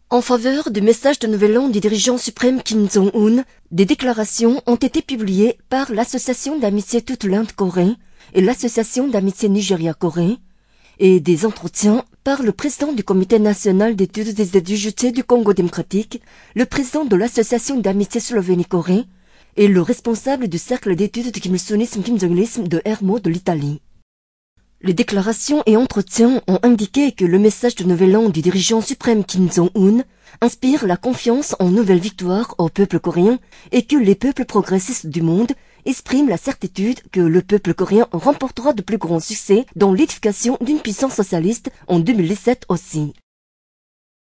En faveur du message de Nouvel An du dirigeant suprême Kim Jong-un, des déclarations ont été publiées par l'Association d'amitié toute l'Inde-Corée et l'Association d'amitié Nigeria-Corée, et des entretiens par le président du Comité national d'études des adjugés du Congo démocratique, le président de l'Association d'amitié Slovénie-Corée et le responsable du cercle d'études de Kim Il-sunisme Kim Jong-ilisme de Hermo de l'Italie. Les déclarations et entretiens ont indiqué que le message de Nouvel An du dirigeant suprême Kim Jong-un inspire la confiance en nouvelle victoire au peuple coréen et que les peuples progressistes du monde expriment la certitude que le peuple coréen remportera de plus grands succès dans l'édification d'une puissance socialiste en 2017 aussi.